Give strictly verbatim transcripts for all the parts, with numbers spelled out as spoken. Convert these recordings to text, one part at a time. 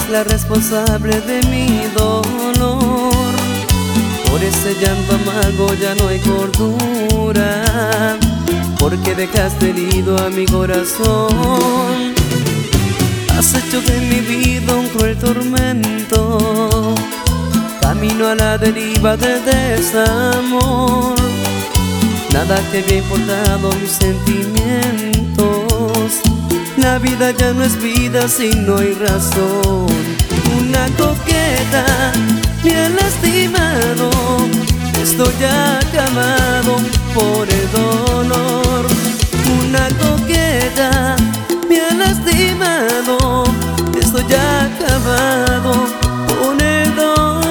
Eres la responsable de mi dolor. Por ese llanto amargo ya no hay cordura, porque dejaste herido a mi corazón. Has hecho de mi vida un cruel tormento, camino a la deriva del desamor. Nada te había importado mis sentimientos. La vida ya no es vida si no hay razón. Una coqueta me ha lastimado, estoy acabado por el dolor. Una coqueta me ha lastimado, estoy acabado por el dolor.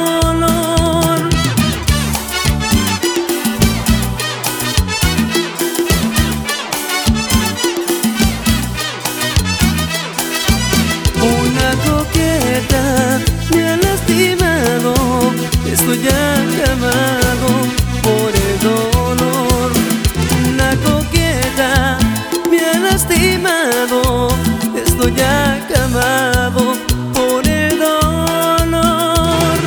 Una coqueta me ha lastimado, estoy acabado por el dolor. Una coqueta me ha lastimado, estoy acabado por el dolor.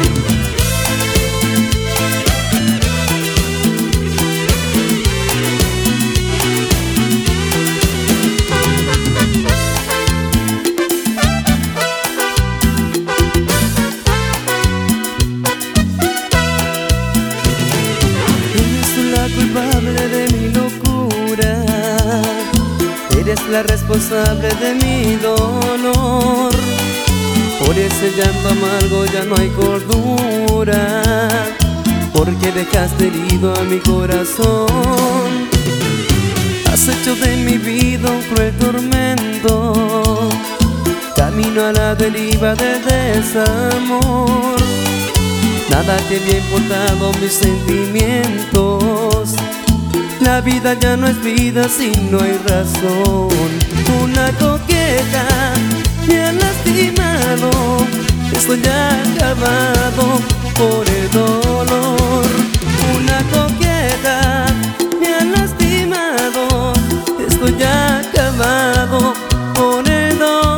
Culpable de mi locura, eres la responsable de mi dolor. Por ese llanto amargo ya no hay cordura, porque dejaste herido a mi corazón. Has hecho de mi vida un cruel tormento, camino a la deriva del desamor. Nada te había importado mis sentimientos. La vida ya no es vida si no hay razón. Una coqueta me ha lastimado, estoy acabado por el dolor. Una coqueta me ha lastimado, estoy acabado por el dolor.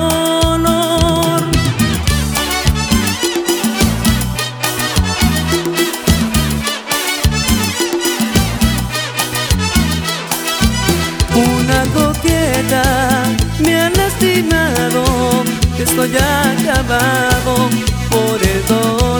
Una coqueta me ha lastimado, estoy acabado por el dolor.